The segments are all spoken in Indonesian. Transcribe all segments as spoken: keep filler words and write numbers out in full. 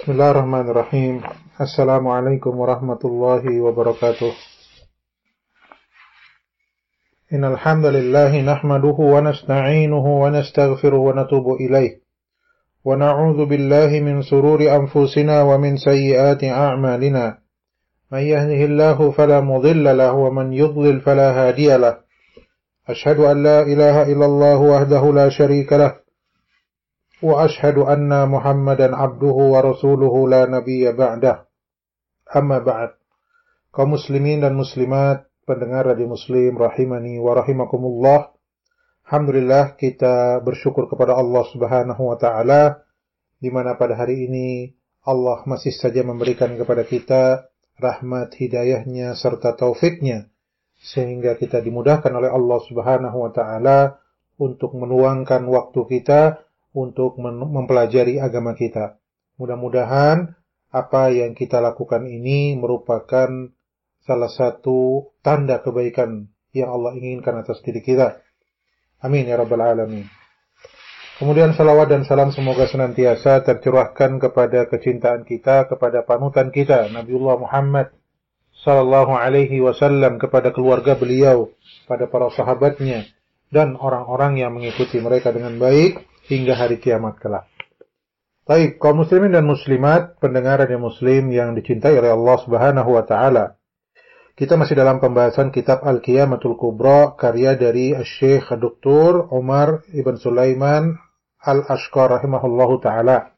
Bismillahirrahmanirrahim. Assalamualaikum warahmatullahi wabarakatuh. Innal hamdalillah nahmaduhu wa nasta'inuhu wa nastaghfiruhu wa natubu ilaih. Wa na'udzu billahi min sururi anfusina wa min sayyiati a'malina. May yahdihillahu fala mudilla lahu wa man yudlil fala hadiya lahu. Ashhadu an la ilaha illallah wahdahu la syarika lahu. Wa ashhadu anna Muhammadan abduhu wa rasuluhu la nabiyya ba'dah. Amma ba'd. Kaum muslimin dan muslimat, pendengar radio Muslim rahimani wa rahimakumullah. Alhamdulillah kita bersyukur kepada Allah Subhanahu wa taala di mana pada hari ini Allah masih saja memberikan kepada kita rahmat hidayahnya serta taufiknya sehingga kita dimudahkan oleh Allah Subhanahu wa taala untuk meluangkan waktu kita untuk mempelajari agama kita. Mudah-mudahan apa yang kita lakukan ini merupakan salah satu tanda kebaikan yang Allah inginkan atas diri kita. Amin ya rabbal alamin. Kemudian salawat dan salam semoga senantiasa tercurahkan kepada kecintaan kita kepada panutan kita Nabiullah Muhammad sallallahu alaihi wasallam, kepada keluarga beliau, pada para sahabatnya dan orang-orang yang mengikuti mereka dengan baik hingga hari kiamat kelak. Baik, kaum muslimin dan muslimat, pendengar radio Muslim yang dicintai oleh Allah Subhanahu wa taala. Kita masih dalam pembahasan kitab Al-Qiyamatul Kubra karya dari Syekh Doktor Umar Ibn Sulaiman Al-Ashqar rahimahullahu taala.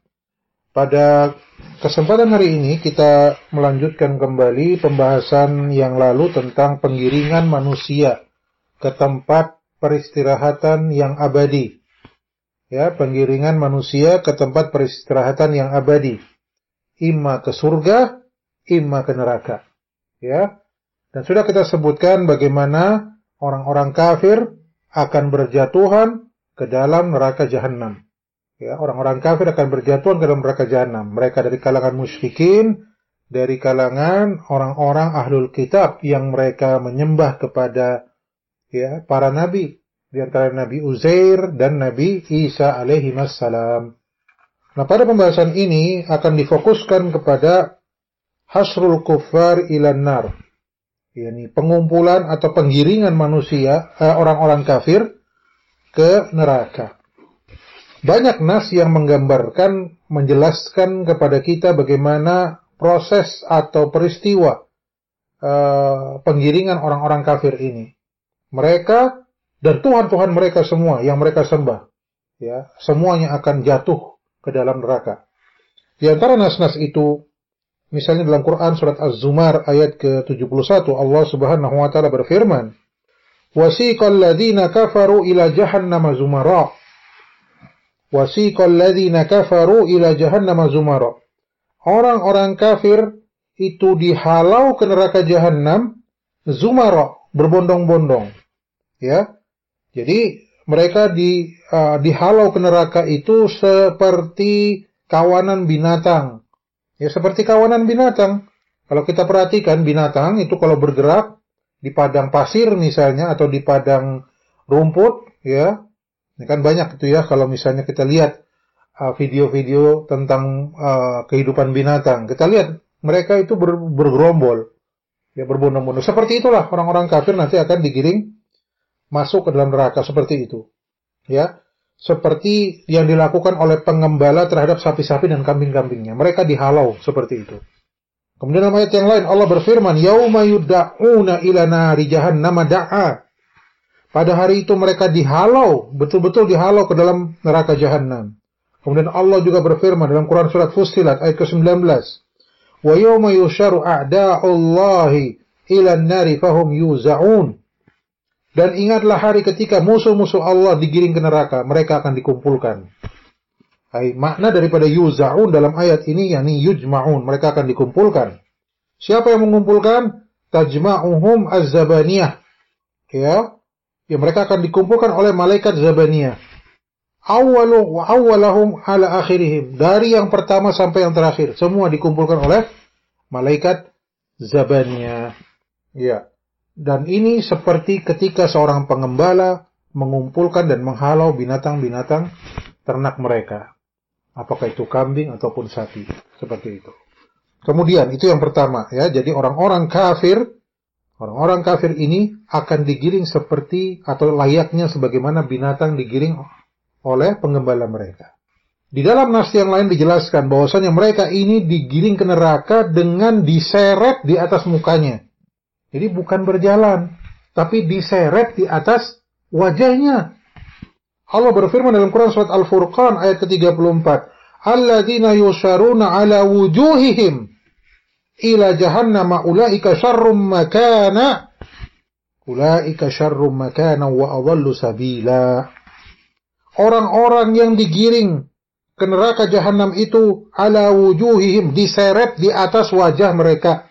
Pada kesempatan hari ini kita melanjutkan kembali pembahasan yang lalu tentang penggiringan manusia ke tempat peristirahatan yang abadi. Ya, penggiringan manusia ke tempat peristirahatan yang abadi, imma ke surga, imma ke neraka. Ya, dan sudah kita sebutkan bagaimana orang-orang kafir akan berjatuhan ke dalam neraka jahanam. Ya, orang-orang kafir akan berjatuhan ke dalam neraka jahanam. Mereka dari kalangan musyrikin, dari kalangan orang-orang ahlul kitab yang mereka menyembah kepada ya para nabi. Di antara Nabi Uzair dan Nabi Isa alaihi wassalam. Nah, pada pembahasan ini akan difokuskan kepada hasrul kuffar ilan nar. yakni pengumpulan atau penggiringan manusia, eh, orang-orang kafir ke neraka. Banyak nas yang menggambarkan, menjelaskan kepada kita bagaimana proses atau peristiwa eh, penggiringan orang-orang kafir ini. Mereka dan Tuhan-Tuhan mereka semua yang mereka sembah, ya, semuanya akan jatuh ke dalam neraka. Di antara nas-nas itu, misalnya dalam Quran surat Az-Zumar ayat ke tujuh puluh satu, Allah Subhanahu wa taala berfirman, "Wasiqal ladzina kafaru ila jahannama zumara." Wasiqal ladzina kafaru ila jahannama zumara. Orang-orang kafir itu dihalau ke neraka jahanam zumara, berbondong-bondong. Ya. Jadi mereka di uh, dihalau ke neraka itu seperti kawanan binatang. Ya, seperti kawanan binatang. Kalau kita perhatikan binatang itu kalau bergerak di padang pasir misalnya atau di padang rumput, ya. Ini kan banyak itu ya kalau misalnya kita lihat uh, video-video tentang uh, kehidupan binatang. Kita lihat mereka itu ber, bergerombol. Ya, berbondong-bondong. Seperti itulah orang-orang kafir nanti akan digiring masuk ke dalam neraka seperti itu. Ya, seperti yang dilakukan oleh pengembala terhadap sapi-sapi dan kambing-kambingnya. Mereka dihalau seperti itu. Kemudian dalam ayat yang lain Allah berfirman, "Yauma yudda'una ila nari jahannam da'a." Pada hari itu mereka dihalau, betul-betul dihalau ke dalam neraka jahanam. Kemudian Allah juga berfirman dalam Quran surat Fussilat ayat ke sembilan belas, "Wa yauma yusharu a'da'ullahi ila nari fahum yuza'un." Dan ingatlah hari ketika musuh-musuh Allah digiring ke neraka, mereka akan dikumpulkan. Hai, makna daripada yuza'un dalam ayat ini yakni yujma'un, mereka akan dikumpulkan. Siapa yang mengumpulkan? Tajma'uhum az-zabaniyah. Ya, ya mereka akan dikumpulkan oleh malaikat zabaniyah. Awwalu wa awwalahum ala akhirihim. Dari yang pertama sampai yang terakhir, semua dikumpulkan oleh malaikat zabaniyah. Ya. Dan ini seperti ketika seorang pengembala mengumpulkan dan menghalau binatang-binatang ternak mereka. Apakah itu kambing ataupun sapi. Seperti itu. Kemudian, itu yang pertama. Ya. Jadi orang-orang kafir, orang-orang kafir ini akan digiring seperti atau layaknya sebagaimana binatang digiring oleh penggembala mereka. Di dalam nas yang lain dijelaskan bahwasanya mereka ini digiring ke neraka dengan diseret di atas mukanya. Jadi bukan berjalan, tapi diseret di atas wajahnya. Allah berfirman dalam Quran surat Al-Furqan ayat ke tiga puluh empat, "Alladzina yusharuna ala wujuhihim ila jahannam ulaika syarrum makana ulaika syarrum makana wa adhallu sabila." Orang-orang yang digiring ke neraka jahanam itu ala wujuhihim, diseret di atas wajah mereka.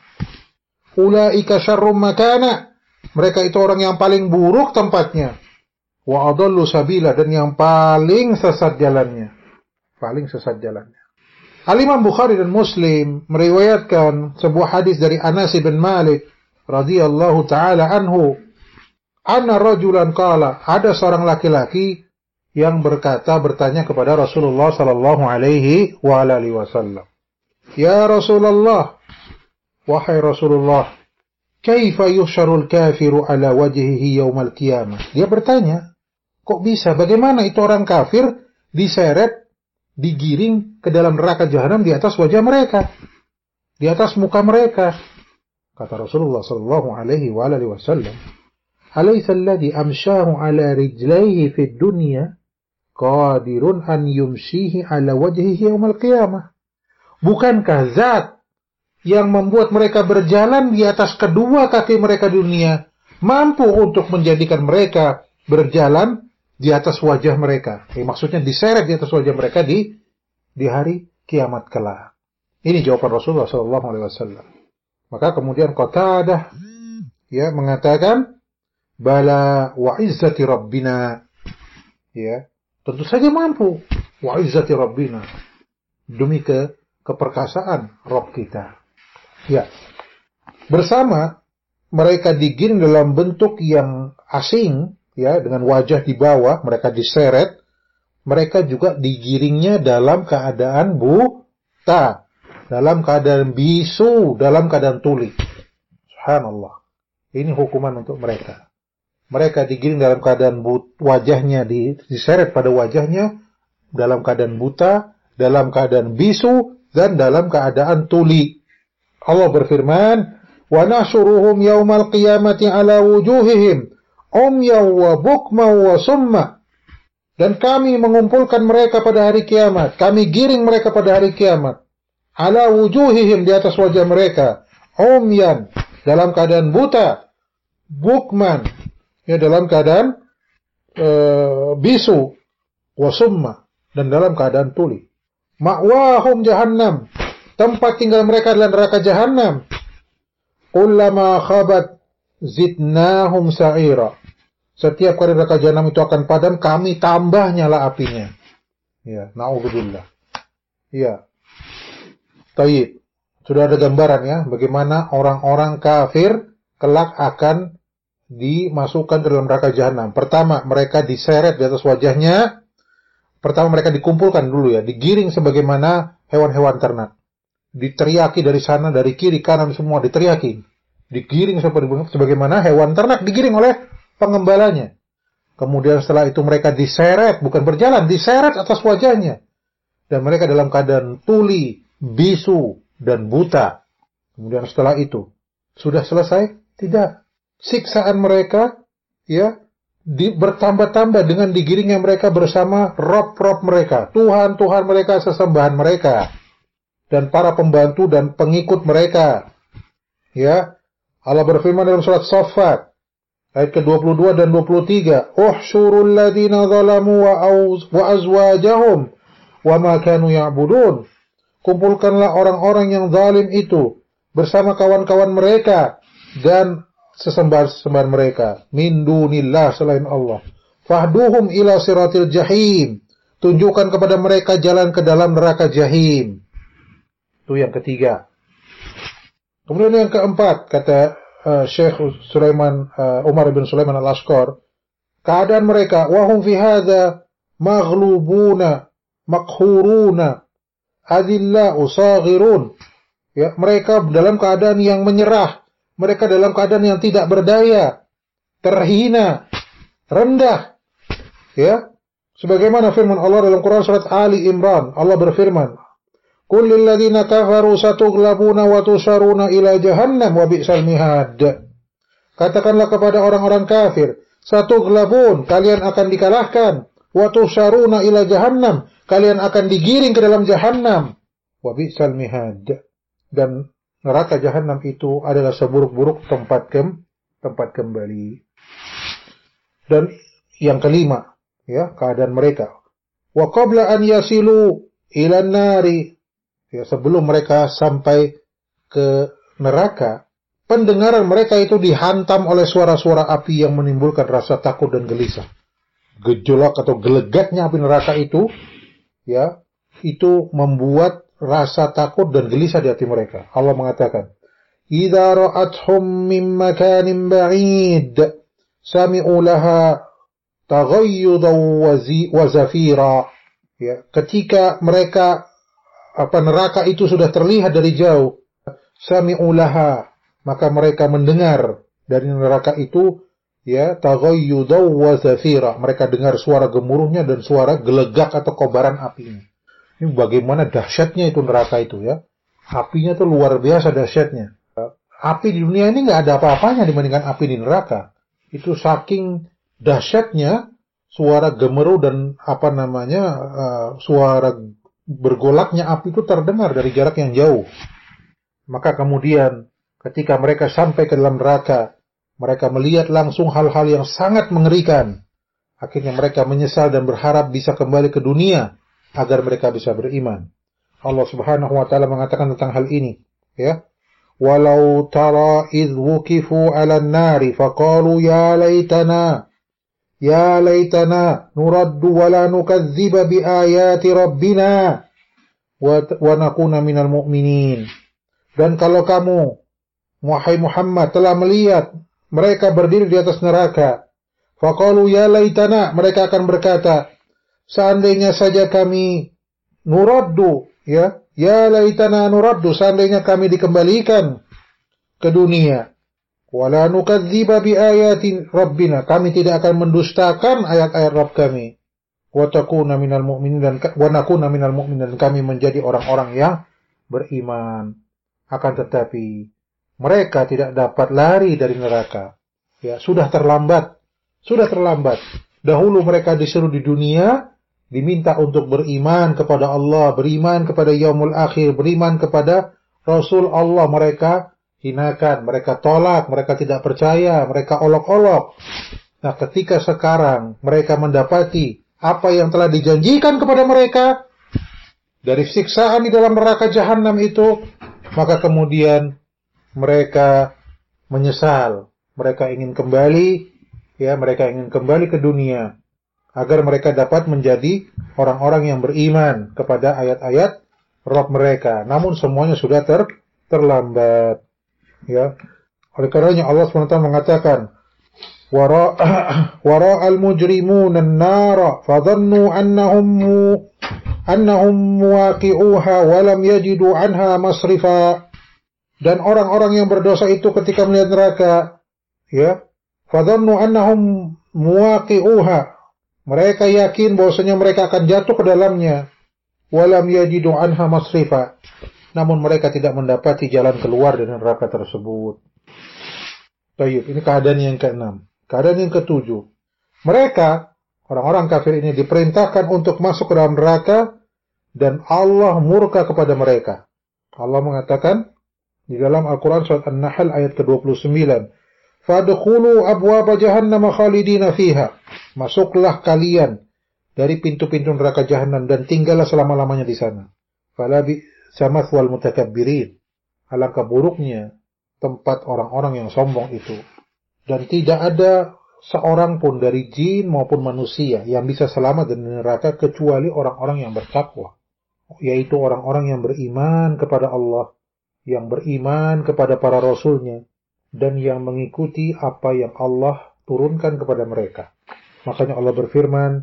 Ulaika syarrum makana, mereka itu orang yang paling buruk tempatnya. Wa adallu sabila, dan yang paling sesat jalannya. Paling sesat jalannya. Al-Imam Bukhari dan Muslim meriwayatkan sebuah hadis dari Anas bin Malik radhiyallahu taala anhu, anna rajulan qala, ada seorang laki-laki yang berkata, bertanya kepada Rasulullah sallallahu alaihi wa alihi wasallam, "Ya Rasulullah, wahai Rasulullah, kaifa yuhsyarul kafiru ala wajhihi yaumal qiyamah?" Dia bertanya, kok bisa, bagaimana itu orang kafir diseret, digiring ke dalam neraka jahanam di atas wajah mereka, di atas muka mereka? Kata Rasulullah sallallahu alaihi wa alihi wasallam, "Alaysa alladhi amshahu ala rijlaihi fid dunya qadirun an yumshihi ala wajhihi yaumal qiyamah?" Bukankah zat yang membuat mereka berjalan di atas kedua kaki mereka di dunia mampu untuk menjadikan mereka berjalan di atas wajah mereka? Eh, maksudnya diseret di atas wajah mereka di di hari kiamat kelak. Ini jawaban Rasulullah sallallahu alaihi wasallam. Maka kemudian Qatadah ya mengatakan, "Bala wa izzati rabbina." Ya, tentu saja mampu. Wa izzati rabbina. Demi ke keperkasaan Rabb kita. Ya. Bersama mereka digiring dalam bentuk yang asing, ya, dengan wajah di bawah, mereka diseret, mereka juga digiringnya dalam keadaan buta, dalam keadaan bisu, dalam keadaan tuli. Subhanallah. Ini hukuman untuk mereka. Mereka digiring dalam keadaan but, wajahnya diseret pada wajahnya, dalam keadaan buta, dalam keadaan bisu, dan dalam keadaan tuli. Allah berfirman, "Wa nahsyuruhum yaumal qiyamati ala wujuhihim umyaw wa bukma wa summa." Dan kami mengumpulkan mereka pada hari kiamat, kami giring mereka pada hari kiamat, ala wujuhihim, di atas wajah mereka, umyan, dalam keadaan buta, bukman, ya, dalam keadaan uh, bisu, wasumma, dan dalam keadaan tuli. Ma'wahum jahannam, tempat tinggal mereka adalah neraka jahannam. Kullama khabat zidnahum sa'ira. Setiap kali neraka jahanam itu akan padam, kami tambah nyala apinya. Ya, na'udzubillah. Ya. Tayyib. Sudah ada gambaran ya, bagaimana orang-orang kafir kelak akan dimasukkan ke dalam neraka jahanam. Pertama, mereka diseret di atas wajahnya. Pertama, mereka dikumpulkan dulu ya, digiring sebagaimana hewan-hewan ternak. Diteriaki dari sana, dari kiri, kanan, semua diteriaki. Digiring seperti sebagaimana hewan ternak digiring oleh pengembalanya. Kemudian setelah itu mereka diseret, bukan berjalan, diseret atas wajahnya. Dan mereka dalam keadaan tuli, bisu, dan buta. Kemudian setelah itu, sudah selesai? Tidak. Siksaan mereka, ya, di, bertambah-tambah dengan digiringnya mereka bersama rob-rob mereka, Tuhan-Tuhan mereka, sesembahan mereka, dan para pembantu dan pengikut mereka. Ya, Allah berfirman dalam surat Saffat ayat ke dua puluh dua dan dua puluh tiga, "Uhsyurul ladzina zalamu wa azwajahum wa ma kanu ya'budun." Kumpulkanlah orang-orang yang zalim itu bersama kawan-kawan mereka dan sesembahan-sesembahan mereka min dunillah, selain Allah. Fahduhum ila siratil jahim. Tunjukkan kepada mereka jalan ke dalam neraka jahim. Itu yang ketiga. Kemudian yang keempat, kata uh, Syekh Sulaiman uh, Umar bin Sulaiman Al-Ashqar, keadaan mereka wahum fi hadza maghlubuna makhuruna, adillah, usaghirun. Ya, mereka dalam keadaan yang menyerah, mereka dalam keadaan yang tidak berdaya, terhina, rendah. Ya, sebagaimana firman Allah dalam Quran surat Ali Imran, Allah berfirman, "Qul lil ladzina kafaru satughlabuna wa tusharuna ila jahannam wa bi'sal mihad." Katakanlah kepada orang-orang kafir, satughlabun, kalian akan dikalahkan, wa tusharuna ila jahannam, kalian akan digiring ke dalam jahannam, wa bi'sal mihad. Dan neraka jahannam itu adalah seburuk-buruk tempat kem, tempat kembali. Dan yang kelima, ya, keadaan mereka. Wa qabla an yasilu ila nari, ya, sebelum mereka sampai ke neraka, pendengaran mereka itu dihantam oleh suara-suara api yang menimbulkan rasa takut dan gelisah. Gejolak atau gelegatnya api neraka itu, ya, itu membuat rasa takut dan gelisah di hati mereka. Allah mengatakan, "Idza ra'athum min makanin ba'id, sami'u laha taghayyudan wa zafira." Ya, ketika mereka apa neraka itu sudah terlihat dari jauh, sami'u laha, maka mereka mendengar dari neraka itu, ya, taghayyudan wa zafira. Mereka dengar suara gemuruhnya dan suara gelegak atau kobaran apinya. Ini bagaimana dahsyatnya itu neraka itu, ya. Apinya tuh luar biasa dahsyatnya. Api di dunia ini nggak ada apa-apanya dibandingkan api di neraka. Itu saking dahsyatnya suara gemuruh dan apa namanya uh, suara bergolaknya api itu terdengar dari jarak yang jauh. Maka kemudian ketika mereka sampai ke dalam neraka, mereka melihat langsung hal-hal yang sangat mengerikan. Akhirnya mereka menyesal dan berharap bisa kembali ke dunia agar mereka bisa beriman. Allah Subhanahu wa taala mengatakan tentang hal ini, ya. Walau tara idh wukifu 'alan nari faqalu ya laitana ya laitana nuraddu wa la nukadziba bi ayati rabbina wa nakuna minal mu'minin. Dan kalau kamu, wahai Muhammad, telah melihat mereka berdiri di atas neraka, faqalu ya laitana, mereka akan berkata, seandainya saja kami nuraddu, ya, ya laitana nuraddu, seandainya kami dikembalikan ke dunia, wala nukadziba bi ayati rabbina, kami tidak akan mendustakan ayat-ayat Rabb kami, wa takuna minal mu'minin, dan wa nakuna minal mu'minin, dan kami menjadi orang-orang yang beriman. Akan tetapi mereka tidak dapat lari dari neraka. Ya, sudah terlambat. Sudah terlambat. Dahulu mereka disuruh di dunia, diminta untuk beriman kepada Allah, beriman kepada Yaumul Akhir, beriman kepada Rasul Allah. Mereka hinakan, mereka tolak, mereka tidak percaya, mereka olok-olok. Nah, ketika sekarang mereka mendapati apa yang telah dijanjikan kepada mereka dari siksaan di dalam neraka jahanam itu, maka kemudian mereka menyesal. Mereka ingin kembali, ya, mereka ingin kembali ke dunia agar mereka dapat menjadi orang-orang yang beriman kepada ayat-ayat Rabb mereka. Namun semuanya sudah ter, terlambat. Ya. Oleh karenanya Allah subhanahu wa taala mengatakan, wara wara'al mujrimuna an-nara fadhannu annahum annahum muwaqi'uha wa lam yajidu anha masrifa. Dan orang-orang yang berdosa itu ketika melihat neraka, ya, fadhannu annahum muwaqi'uha, mereka yakin bahwasanya mereka akan jatuh ke dalamnya, wa lam yajidu anha masrifa, namun mereka tidak mendapati jalan keluar dari neraka tersebut. Baik, ini keadaan yang keenam. Keadaan yang ketujuh, mereka, orang-orang kafir ini, diperintahkan untuk masuk ke dalam neraka dan Allah murka kepada mereka. Allah mengatakan di dalam Al-Quran surat An-Nahl ayat ke dua puluh sembilan, fadkhulu abwaaba jahannam khalidina fiha, masuklah kalian dari pintu-pintu neraka jahanam dan tinggallah selama-lamanya di sana. Fala bi'sa mathwal mutakabbirin, alangkah buruknya tempat orang-orang yang sombong itu. Dan tidak ada seorang pun dari jin maupun manusia yang bisa selamat dari neraka kecuali orang-orang yang bertakwa, yaitu orang-orang yang beriman kepada Allah, yang beriman kepada para rasulnya, dan yang mengikuti apa yang Allah turunkan kepada mereka. Makanya Allah berfirman,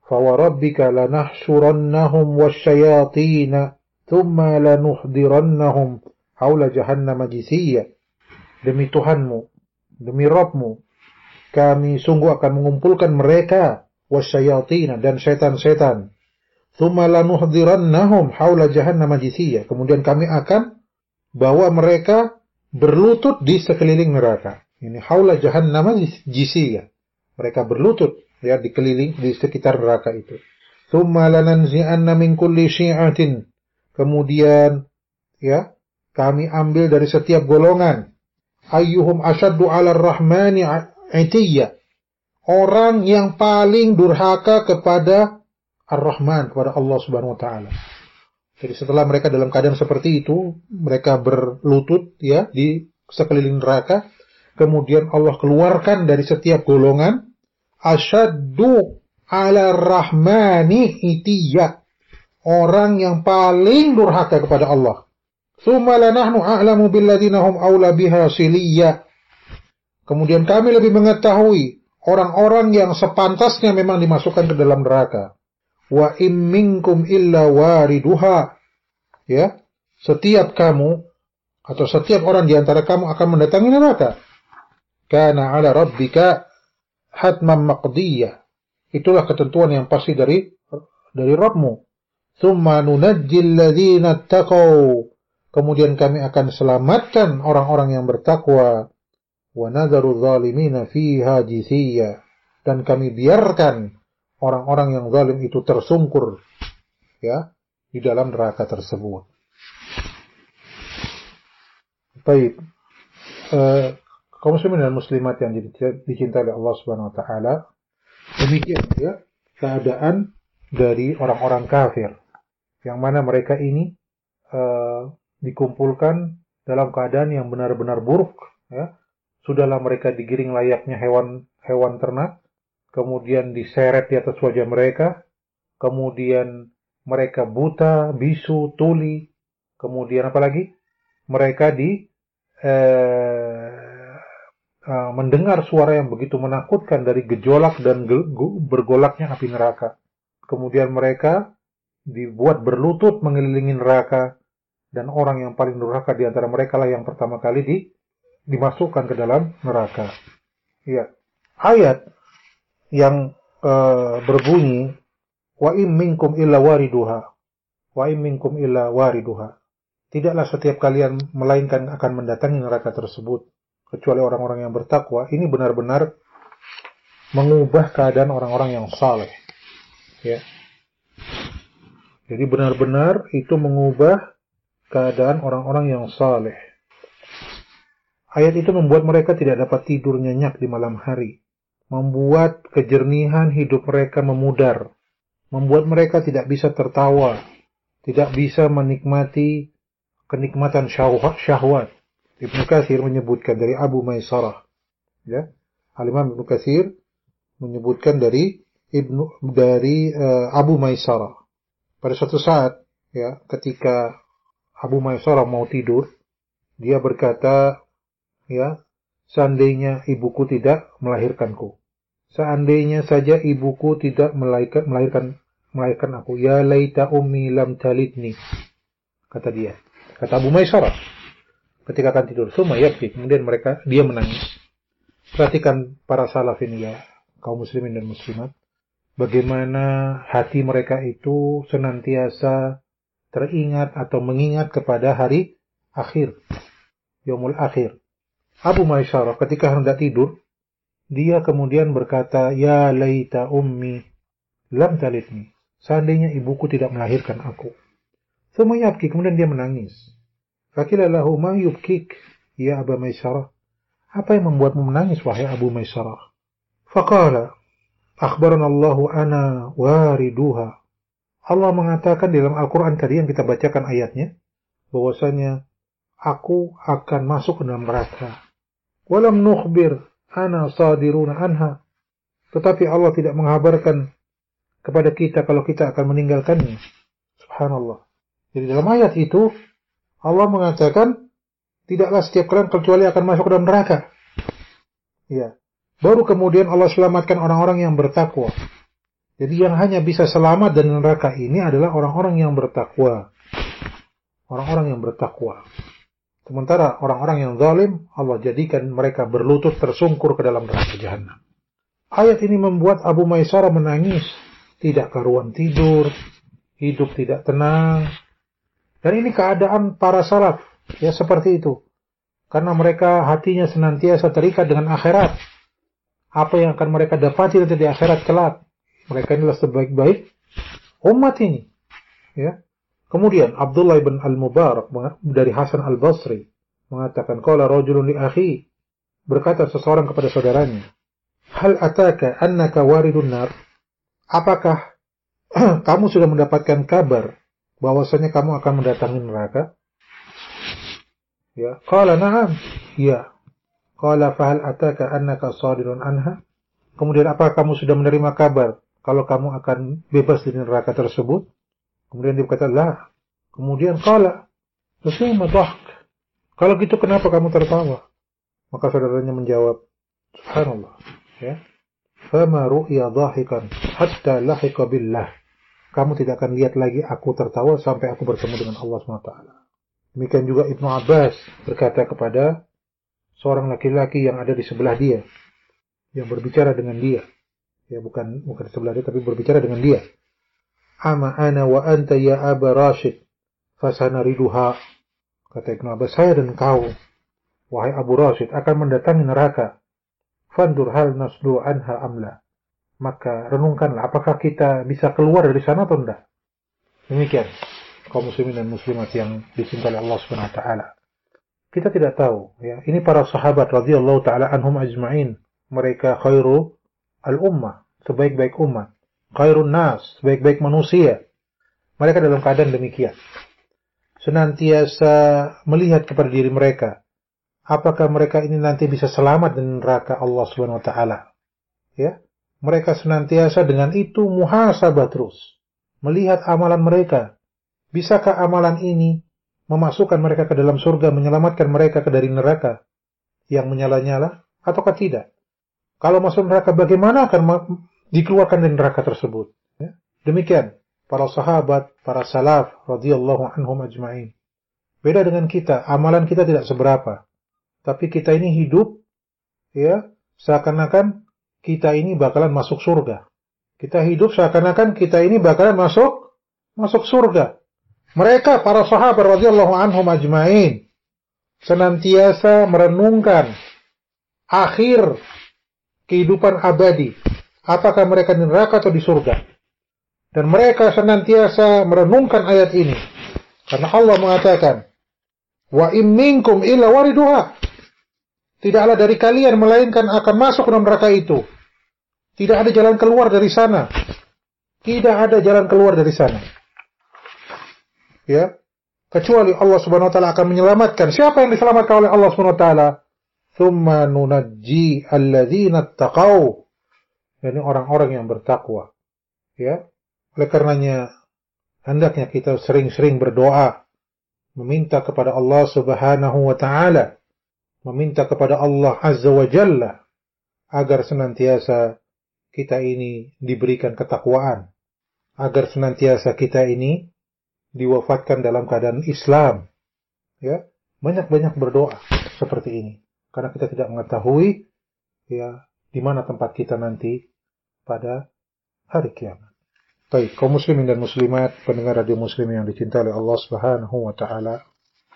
Fawarabbika lanahsyurannahum wasyayatina thumma lanuhdirannahum haula jahannam jisiyya. Demi Tuhanmu, demi Rabbmu, kami sungguh akan mengumpulkan mereka wasyayatina dan setan-setan. Thumma lanuhdirannahum haula jahannam jisiyya. Kemudian kami akan bawa mereka berlutut di sekeliling neraka. Ini haula jahannam jisiyya. Mereka berlutut ya di keliling di sekitar neraka itu. Tsumma lananzi'anna min kulli syi'atin. Kemudian ya, kami ambil dari setiap golongan. Ayyuhum asyaddu 'alar rahmani 'itiyya. Orang yang paling durhaka kepada Ar-Rahman, kepada Allah Subhanahu wa taala. Jadi setelah mereka dalam keadaan seperti itu, mereka berlutut ya di sekeliling neraka, kemudian Allah keluarkan dari setiap golongan asyaddu 'alar rahmani itiyya. Orang yang paling durhaka kepada Allah. Tsumma lanahnu a'lamu billadzina hum aula biha siliyya. Kemudian kami lebih mengetahui orang-orang yang sepantasnya memang dimasukkan ke dalam neraka. Wa im minkum illa wariduha. Ya, setiap kamu atau setiap orang di antara kamu akan mendatangi neraka. Kana 'ala rabbika hatman maqdiyah. Itulah ketentuan yang pasti dari dari Rabbmu. Tsumma nunajjil ladzina taqaw. Kemudian kami akan selamatkan orang-orang yang bertakwa. Wa nadharu dzalimina fiha jisiyya. Dan kami biarkan orang-orang yang zalim itu tersungkur ya di dalam neraka tersebut. Baik. Uh, kaum muslimin dan muslimat yang dicintai oleh Allah Subhanahu wa taala, demikian ya keadaan dari orang-orang kafir yang mana mereka ini uh, dikumpulkan dalam keadaan yang benar-benar buruk ya. Sudahlah mereka digiring layaknya hewan-hewan ternak, kemudian diseret di atas wajah mereka, kemudian mereka buta, bisu, tuli, kemudian apa lagi? Mereka di eh, uh, mendengar suara yang begitu menakutkan dari gejolak dan ge- ge- bergolaknya api neraka. Kemudian mereka dibuat berlutut mengelilingi neraka, dan orang yang paling durhaka di antara mereka lah yang pertama kali di, dimasukkan ke dalam neraka. Ya. Ayat yang uh, berbunyi wa im minkum illa wariduha, wa im minkum illa wariduha. Tidaklah setiap kalian melainkan akan mendatangi neraka tersebut kecuali orang-orang yang bertakwa. Ini benar-benar mengubah keadaan orang-orang yang saleh. Ya. Jadi benar-benar itu mengubah keadaan orang-orang yang saleh. Ayat itu membuat mereka tidak dapat tidur nyenyak di malam hari, membuat kejernihan hidup mereka memudar, membuat mereka tidak bisa tertawa, tidak bisa menikmati kenikmatan syahwat. Ibnu Katsir menyebutkan dari Abu Maisarah, ya, Al-Imam Ibnu Katsir menyebutkan dari Ibnu dari uh, Abu Maisarah. Pada suatu saat, ya, ketika Abu Maisarah mau tidur, dia berkata, ya, seandainya ibuku tidak melahirkanku, seandainya saja ibuku tidak melahirkan melahirkan melahirkan aku, ya laita ummi lam talidni, kata dia. Kata Abu Maisarah ketika akan tidur, summa yabki, kemudian mereka dia menangis. Perhatikan para salaf ini ya, kaum muslimin dan muslimat, bagaimana hati mereka itu senantiasa teringat atau mengingat kepada hari akhir, yaumul akhir. Abu Maisarah ketika hendak tidur, dia kemudian berkata, ya laita ummi lam talidni, seandainya ibuku tidak melahirkan aku. Summa yabki, kemudian dia menangis. Faqila lahu ma yubkik ya Abu Maisarah, apa yang membuatmu menangis wahai Abu Maisarah? Faqala akhbarana Allahu ana wariduha. Allah mengatakan di dalam Al-Quran tadi yang kita bacakan ayatnya, bahwasanya aku akan masuk ke dalam neraka. Walam nukhbir ana sadiruna anha. Tetapi Allah tidak mengabarkan kepada kita kalau kita akan meninggalkannya. Subhanallah. Jadi dalam ayat itu Allah mengatakan tidaklah setiap kalian kecuali akan masuk ke dalam neraka. Ya. Baru kemudian Allah selamatkan orang-orang yang bertakwa. Jadi yang hanya bisa selamat dari neraka ini adalah orang-orang yang bertakwa. Orang-orang yang bertakwa. Sementara orang-orang yang zalim, Allah jadikan mereka berlutut tersungkur ke dalam neraka jahanam. Ayat ini membuat Abu Maisarah menangis. Tidak karuan tidur, hidup tidak tenang. Dan ini keadaan para salaf. Ya seperti itu. Karena mereka hatinya senantiasa terikat dengan akhirat. Apa yang akan mereka dapati nanti di akhirat kelak. Mereka inilah sebaik-baik umat ini. Ya. Kemudian Abdullah bin Al-Mubarak dari Hasan Al-Basri mengatakan, qala rajulun li akhi, berkata seseorang kepada saudaranya, hal ataka annaka waridun nar? Apakah kamu sudah mendapatkan kabar bahwasanya kamu akan mendatangi neraka? Ya, qala na'am. Ya. Qala fa hal ataka annaka sadirun anha? Kemudian apakah kamu sudah menerima kabar kalau kamu akan bebas dari neraka tersebut? Kemudian dia berkata, lah. Kemudian qala fasima dhahk. Kalau gitu kenapa kamu tertawa? Maka saudaranya menjawab, subhanallah, ya. Fama ru'ya dhahikan hatta lahiqa billah. Kamu tidak akan lihat lagi aku tertawa sampai aku bertemu dengan Allah subhanahu wa taala. Demikian juga Ibnu Abbas berkata kepada seorang laki-laki yang ada di sebelah dia, yang berbicara dengan dia. Ya, bukan bukan di sebelah dia, tapi berbicara dengan dia. Ama ana wa anta ya Aba Rashid fasanariduha. Kata Ibnu Abbas, saya dan kau, wahai Abu Rashid, akan mendatangi neraka. Fandur hal nasdu anha amla. Maka renungkanlah, apakah kita bisa keluar dari sana atau tidak. Demikian kaum muslimin dan muslimat yang dicintai Allah Subhanahu wa taala. Kita tidak tahu, ya. Ini para sahabat radhiyallahu taala anhum ajma'in. Mereka khairu al-ummah, sebaik-baik umat. Khairun nas, sebaik-baik manusia. Mereka dalam keadaan demikian. Senantiasa melihat kepada diri mereka. Apakah mereka ini nanti bisa selamat dari neraka Allah Subhanahu wa taala? Ya. Mereka senantiasa dengan itu muhasabah terus. Melihat amalan mereka. Bisakah amalan ini memasukkan mereka ke dalam surga, menyelamatkan mereka ke dari neraka yang menyala-nyala, ataukah tidak? Kalau masuk neraka, bagaimana akan dikeluarkan dari neraka tersebut? Ya. Demikian para sahabat, para salaf radhiyallahu anhum ajma'in. Beda dengan kita, amalan kita tidak seberapa, tapi kita ini hidup, ya, seakan-akan kita ini bakalan masuk surga. Kita hidup seakan-akan kita ini bakalan masuk masuk surga. Mereka para sahabat radhiyallahu anhum ajma'in senantiasa merenungkan akhir kehidupan abadi. Apakah mereka di neraka atau di surga? Dan mereka senantiasa merenungkan ayat ini. Karena Allah mengatakan, wa in minkum illa wariduha. Tidaklah dari kalian melainkan akan masuk ke dalam neraka itu. Tidak ada jalan keluar dari sana. Tidak ada jalan keluar dari sana. Ya, kecuali Allah Subhanahu wa taala akan menyelamatkan. Siapa yang diselamatkan oleh Allah Subhanahu wa taala? Tsumma nunajji alladzina taqau. Ini orang-orang yang bertakwa. Ya. Oleh karenanya hendaknya kita sering-sering berdoa, meminta kepada Allah Subhanahu wa taala, meminta kepada Allah Azza wa Jalla agar senantiasa kita ini diberikan ketakwaan, agar senantiasa kita ini diwafatkan dalam keadaan Islam. Ya, banyak-banyak berdoa seperti ini, karena kita tidak mengetahui ya di mana tempat kita nanti pada hari kiamat. Baik, kaum muslimin dan muslimat, pendengar radio muslim yang dicintai oleh Allah Subhanahu wa taala.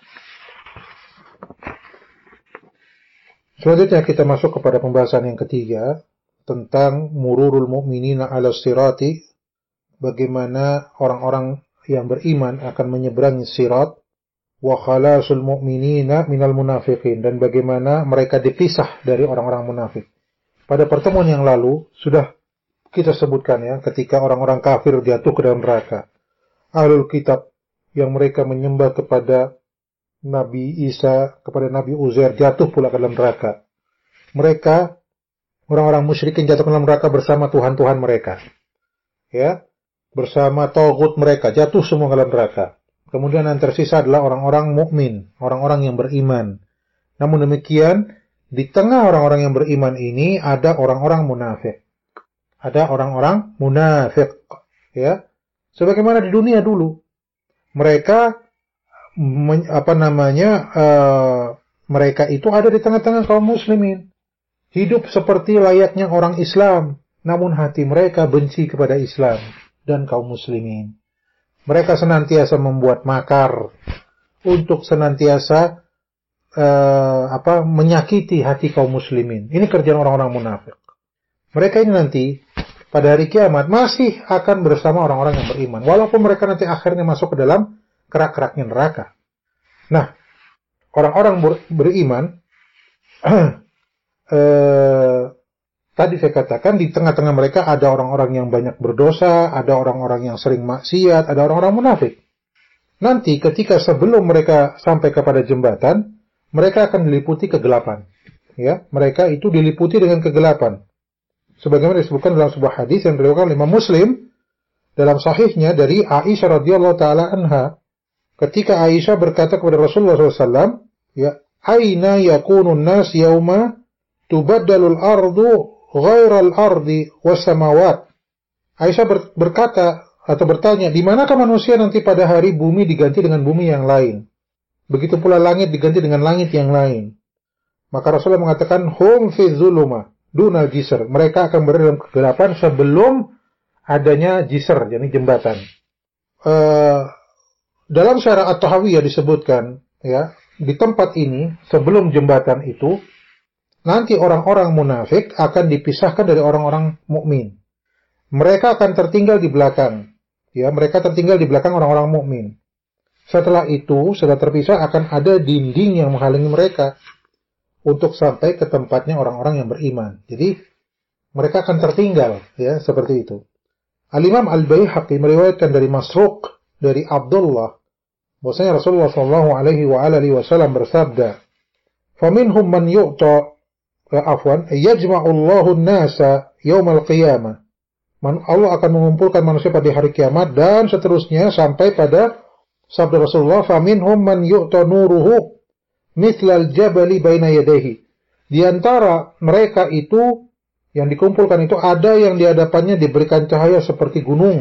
Selanjutnya kita masuk kepada pembahasan yang ketiga tentang mururul mu'minina 'ala sirati, bagaimana orang-orang yang beriman akan menyeberangi sirat, wa khalasul mu'minina minal munafiqin, dan bagaimana mereka dipisah dari orang-orang munafik. Pada pertemuan yang lalu sudah kita sebutkan ya, ketika orang-orang kafir jatuh ke dalam neraka. Ahlul kitab yang mereka menyembah kepada Nabi Isa, kepada Nabi Uzair, jatuh pula ke dalam neraka. Mereka, orang-orang musyrikin, jatuh ke dalam neraka bersama Tuhan-Tuhan mereka. Ya, bersama Tauhud mereka, jatuh semua ke dalam neraka. Kemudian yang tersisa adalah orang-orang mukmin, orang-orang yang beriman. Namun demikian, di tengah orang-orang yang beriman ini ada orang-orang munafik. Ada orang-orang munafik, ya. Sebagaimana di dunia dulu, mereka men, apa namanya? Uh, mereka itu ada di tengah-tengah kaum muslimin, hidup seperti layaknya orang Islam, namun hati mereka benci kepada Islam dan kaum muslimin. Mereka senantiasa membuat makar untuk senantiasa uh, apa menyakiti hati kaum muslimin. Ini kerjaan orang-orang munafik. Mereka ini nanti pada hari kiamat masih akan bersama orang-orang yang beriman, walaupun mereka nanti akhirnya masuk ke dalam kerak-keraknya neraka. Nah, orang-orang ber- beriman eh, tadi saya katakan di tengah-tengah mereka ada orang-orang yang banyak berdosa, ada orang-orang yang sering maksiat, ada orang-orang munafik. Nanti ketika sebelum mereka sampai kepada jembatan, mereka akan diliputi kegelapan. Ya, mereka itu diliputi dengan kegelapan. Sebagaimana disebutkan dalam sebuah hadis yang diriwayatkan oleh Imam Muslim dalam sahihnya dari Aisyah radhiyallahu taala anha, ketika Aisyah berkata kepada Rasulullah shallallahu alaihi wasallam, ya, aina yakunun nas yauma tubaddalul ardu ghairal ardi was samawat. Aisyah ber, berkata atau bertanya, di manakah manusia nanti pada hari bumi diganti dengan bumi yang lain? Begitu pula langit diganti dengan langit yang lain. Maka Rasulullah mengatakan, hum fi dzulumah dunal jisr. Mereka akan berada dalam kegelapan sebelum adanya jisr, yakni jembatan. Uh, dalam syarah At-Tahawiyah disebutkan, ya, di tempat ini sebelum jembatan itu nanti orang-orang munafik akan dipisahkan dari orang-orang mukmin. Mereka akan tertinggal di belakang. Ya, mereka tertinggal di belakang orang-orang mukmin. Setelah itu, setelah terpisah akan ada dinding yang menghalangi mereka untuk sampai ke tempatnya orang-orang yang beriman. Jadi mereka akan tertinggal, ya, seperti itu. Al-Imam Al-Baihaqi meriwayatkan dari Masruq dari Abdullah bahwasanya Rasulullah sallallahu alaihi wa alihi wasallam bersabda, "Faminhum man yu'ta afwan yajma'u Allahu an-nasa yaumal qiyamah." Allah akan mengumpulkan manusia pada hari kiamat dan seterusnya sampai pada sabda Rasulullah, "Faminhum man yu'ta nuruhu mithlal jabali baina yadayhi." Di antara mereka itu yang dikumpulkan itu ada yang di hadapannya diberikan cahaya seperti gunung.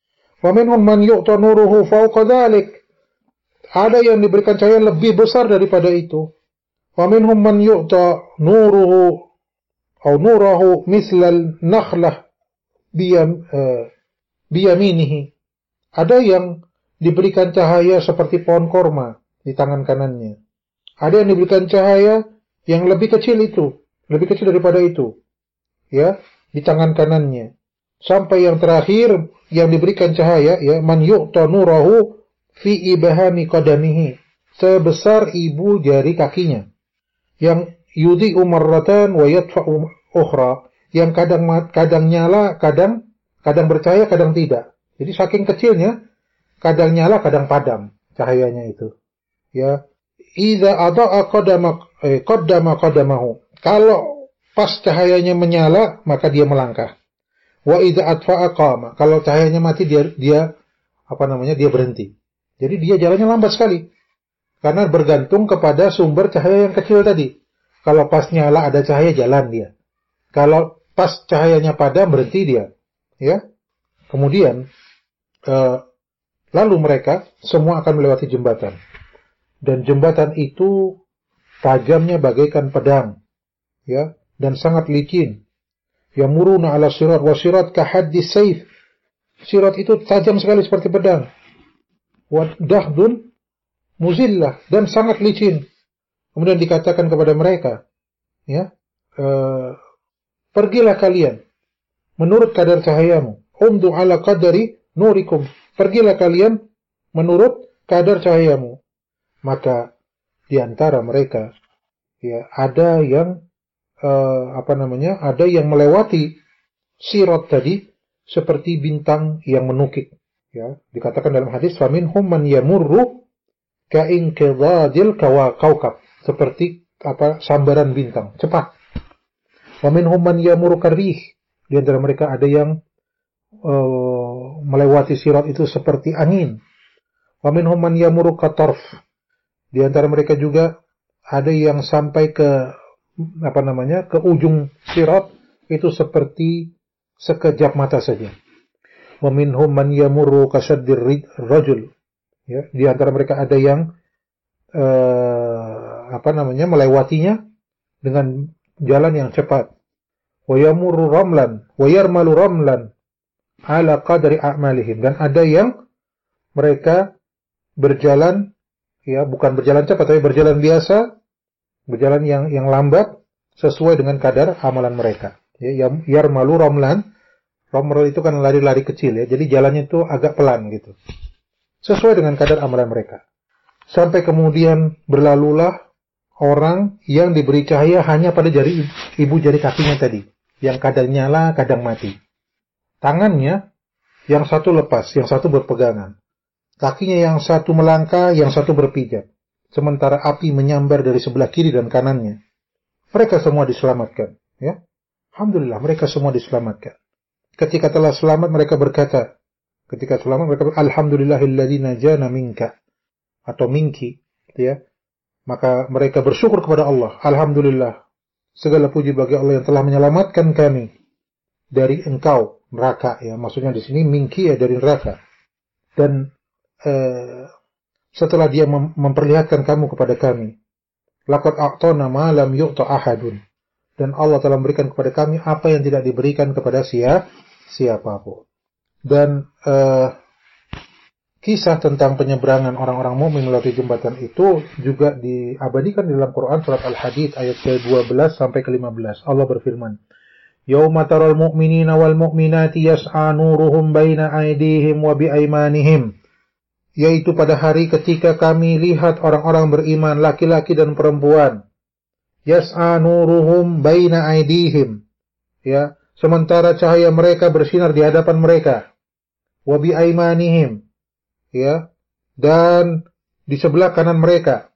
Wa minhum man yu'ta nuruhu fawqa dzalik. Ada yang diberikan cahaya lebih besar daripada itu. Wa minhum man yu'ta nuruhu atau nurahu mithlal nakhlah biyam uh, biyaminihi. Ada yang diberikan cahaya seperti pohon korma di tangan kanannya. Ada yang diberikan cahaya yang lebih kecil itu, lebih kecil daripada itu, ya, di tangan kanannya. Sampai yang terakhir yang diberikan cahaya, ya, man yu'ta nurahu fi ibhami qadamihi, sebesar ibu jari kakinya. Yang yudhi'u marratan wa yatfa'u ukhra, yang kadang kadang nyala, kadang kadang bercahaya, kadang tidak. Jadi saking kecilnya, kadang nyala, kadang padam cahayanya itu. Ya, idza ada'a qadama eh, qaddama qadamahu. Kalau pas cahayanya menyala, maka dia melangkah. Wa idza atfa'a qama. Kalau cahayanya mati, dia dia apa namanya? Dia berhenti. Jadi dia jalannya lambat sekali. Karena bergantung kepada sumber cahaya yang kecil tadi. Kalau pas nyala ada cahaya, jalan dia. Kalau pas cahayanya padam, berhenti dia. Ya. Kemudian eh, lalu mereka semua akan melewati jembatan. Dan jembatan itu tajamnya bagaikan pedang, ya, dan sangat licin. Yamuruna ala sirat wa sirat ka haddi sayf. Sirat itu tajam sekali seperti pedang. Wa dahdun muzillah, dan sangat licin. Kemudian dikatakan kepada mereka, ya, uh, pergilah kalian menurut kadar cahayamu. Umdu ala qadari nurikum. Pergilah kalian menurut kadar cahayamu. Maka di antara mereka, ya, ada yang uh, apa namanya? Ada yang melewati sirat tadi seperti bintang yang menukik, ya. Dikatakan dalam hadis, faminhum man yamurru ka'inqidadil kawakab, seperti apa? Sambaran bintang, cepat. Waminhum man yamurru karih. Di antara mereka ada yang uh, melewati sirat itu seperti angin. Waminhum man yamurru katarf. Di antara mereka juga ada yang sampai ke apa namanya? Ke ujung sirat itu seperti sekejap mata saja. Wa minhum man yamurru kasaddir rajul. Ya, di antara mereka ada yang uh, apa namanya melewatinya dengan jalan yang cepat. Wa yamurru ramlan wa yarmalu ramlan ala qadri a'malihim, dan ada yang mereka berjalan, ya bukan berjalan cepat tapi berjalan biasa, berjalan yang yang lambat sesuai dengan kadar amalan mereka. Ya, yarmalu ramlan, raml itu kan lari-lari kecil ya, jadi jalannya itu agak pelan gitu, sesuai dengan kadar amalan mereka. Sampai kemudian berlalulah orang yang diberi cahaya hanya pada jari ibu jari kakinya tadi, yang kadang nyala, kadang mati. Tangannya yang satu lepas, yang satu berpegangan. Kakinya yang satu melangkah, yang satu berpijak. Sementara api menyambar dari sebelah kiri dan kanannya. Mereka semua diselamatkan. Ya, alhamdulillah, mereka semua diselamatkan. Ketika telah selamat, mereka berkata, ketika selamat mereka berkata, alhamdulillahilladzi najana minka, atau minki, ya. Maka mereka bersyukur kepada Allah. Alhamdulillah, segala puji bagi Allah yang telah menyelamatkan kami dari engkau, neraka ya. Maksudnya di sini minki ya, dari neraka. Dan eh, setelah dia mem memperlihatkan kamu kepada kami, laqad a'tana ma lam yu'ta ahadun. Dan Allah telah memberikan kepada kami apa yang tidak diberikan kepada sia siapapun. Dan eh, kisah tentang penyeberangan orang-orang mukmin melalui jembatan itu juga diabadikan di dalam Quran surat Al-Hadid ayat ke dua belas sampai ke lima belas. Allah berfirman, "Yauma taral mu'minina wal mu'minati yas'a nuruhum baina aydihim wa biaymanihim." Yaitu pada hari ketika kami lihat orang-orang beriman laki-laki dan perempuan, yas'a nuruhum baina aydihim, ya, sementara cahaya mereka bersinar di hadapan mereka, wa biaymanihim, ya, dan di sebelah kanan mereka.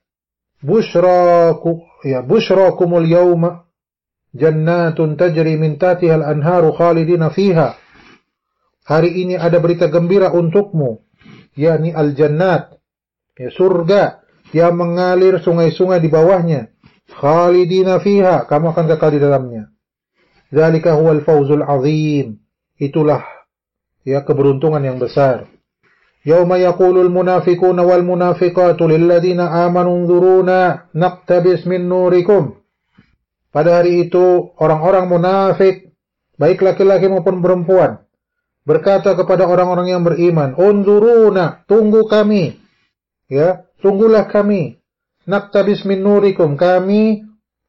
Busyraku, ya, busyrakumul yawma jannatun tajri min tahtiha al-anharu khalidina fiha. Hari ini ada berita gembira untukmu, yakni al-jannat, ya, surga yang mengalir sungai-sungai di bawahnya. Khalidina fiha, kamu akan kekal di dalamnya. Dzalika huwal fawzul azim. Itulah ya keberuntungan yang besar. Yauma yaqulul munafiquna wal munafiqatu lil ladzina amanu unzuruna naqtabis min nurikum. Pada hari itu orang-orang munafik, baik laki-laki maupun perempuan, berkata kepada orang-orang yang beriman, unzuruna, tunggu kami. Ya, tunggulah kami. Naqtabis min nurikum, kami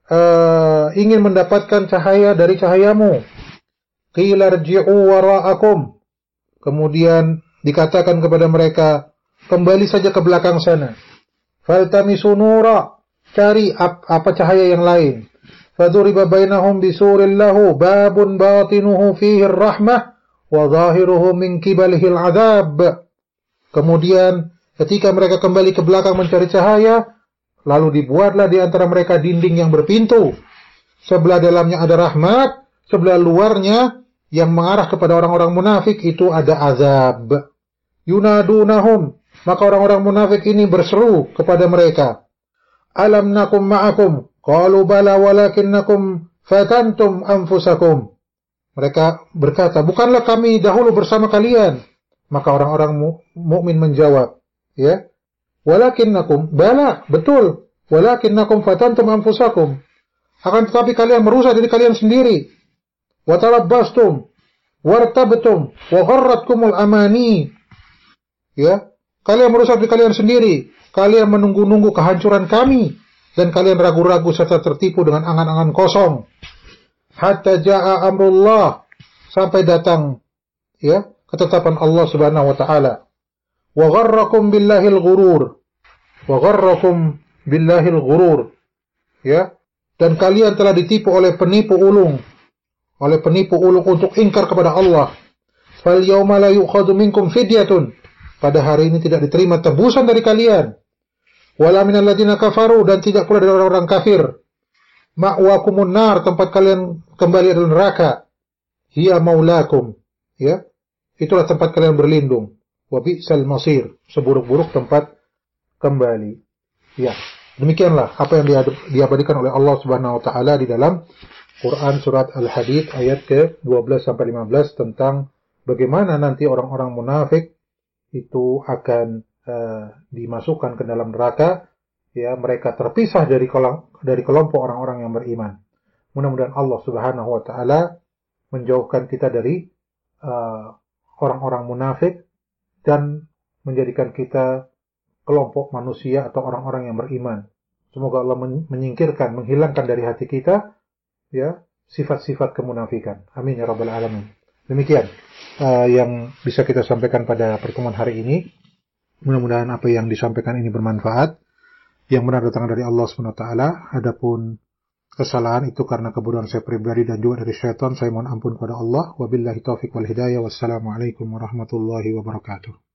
uh, ingin mendapatkan cahaya dari cahayamu. Qila rji'u wara'akum. Kemudian dikatakan kepada mereka, kembali saja ke belakang sana. Faltamisu nura, cari ap, apa cahaya yang lain. Faduriba bainahum bisurin lahu babun batinuhu fihi ar-rahmah wa zahiruhu min qibalihi al-'adzab. Kemudian ketika mereka kembali ke belakang mencari cahaya, lalu dibuatlah di antara mereka dinding yang berpintu. Sebelah dalamnya ada rahmat, sebelah luarnya yang mengarah kepada orang-orang munafik itu ada azab. Yunadunahum, maka orang-orang munafik ini berseru kepada mereka, alam nakum ma'akum, qalu bala walakinnakum fatantum anfusakum. Mereka berkata, bukanlah kami dahulu bersama kalian. Maka orang-orang mu mukmin menjawab, ya, walakinnakum, bala, betul, walakinnakum fatantum anfusakum, akan tetapi kalian merusak diri kalian sendiri. Wa tarabbastum wartabtum wa gharratkumul amani. Ya, kalian merusak diri kalian sendiri, kalian menunggu-nunggu kehancuran kami, dan kalian ragu-ragu serta tertipu dengan angan-angan kosong. Hatta jaa amrullah, sampai datang ya ketetapan Allah Subhanahu wa taala. Wa gharrakum billahil ghurur. Wa gharrakum billahil ghurur. Ya, dan kalian telah ditipu oleh penipu ulung. Oleh penipu ulung untuk ingkar kepada Allah. Fal yauma la yu'khadhu minkum fidyatun. Pada hari ini tidak diterima tebusan dari kalian. Wala minal ladzina kafaru, dan tidak pula dari orang-orang kafir. Ma'wakumun nar, tempat kalian kembali adalah neraka. Hiya maulakum, ya. Itulah tempat kalian berlindung. Wa bi'sal masir, seburuk-buruk tempat kembali. Ya, demikianlah apa yang diabadikan oleh Allah Subhanahu wa taala di dalam Quran surat Al-Hadid ayat ke dua belas sampai lima belas tentang bagaimana nanti orang-orang munafik itu akan uh, dimasukkan ke dalam neraka, ya, mereka terpisah dari kolom, dari kelompok orang-orang yang beriman. Mudah-mudahan Allah Subhanahu wa taala menjauhkan kita dari uh, orang-orang munafik dan menjadikan kita kelompok manusia atau orang-orang yang beriman. Semoga Allah menyingkirkan, menghilangkan dari hati kita, ya, sifat-sifat kemunafikan. Amin ya rabbal alamin. Demikian uh, yang bisa kita sampaikan pada pertemuan hari ini. Mudah-mudahan apa yang disampaikan ini bermanfaat. Yang benar datang dari Allah subhanahu wa taala. Adapun kesalahan itu karena kebodohan saya pribadi dan juga dari syaitan, saya mohon ampun kepada Allah. Wabillahi taufiq wal hidayah. Wassalamualaikum warahmatullahi wabarakatuh.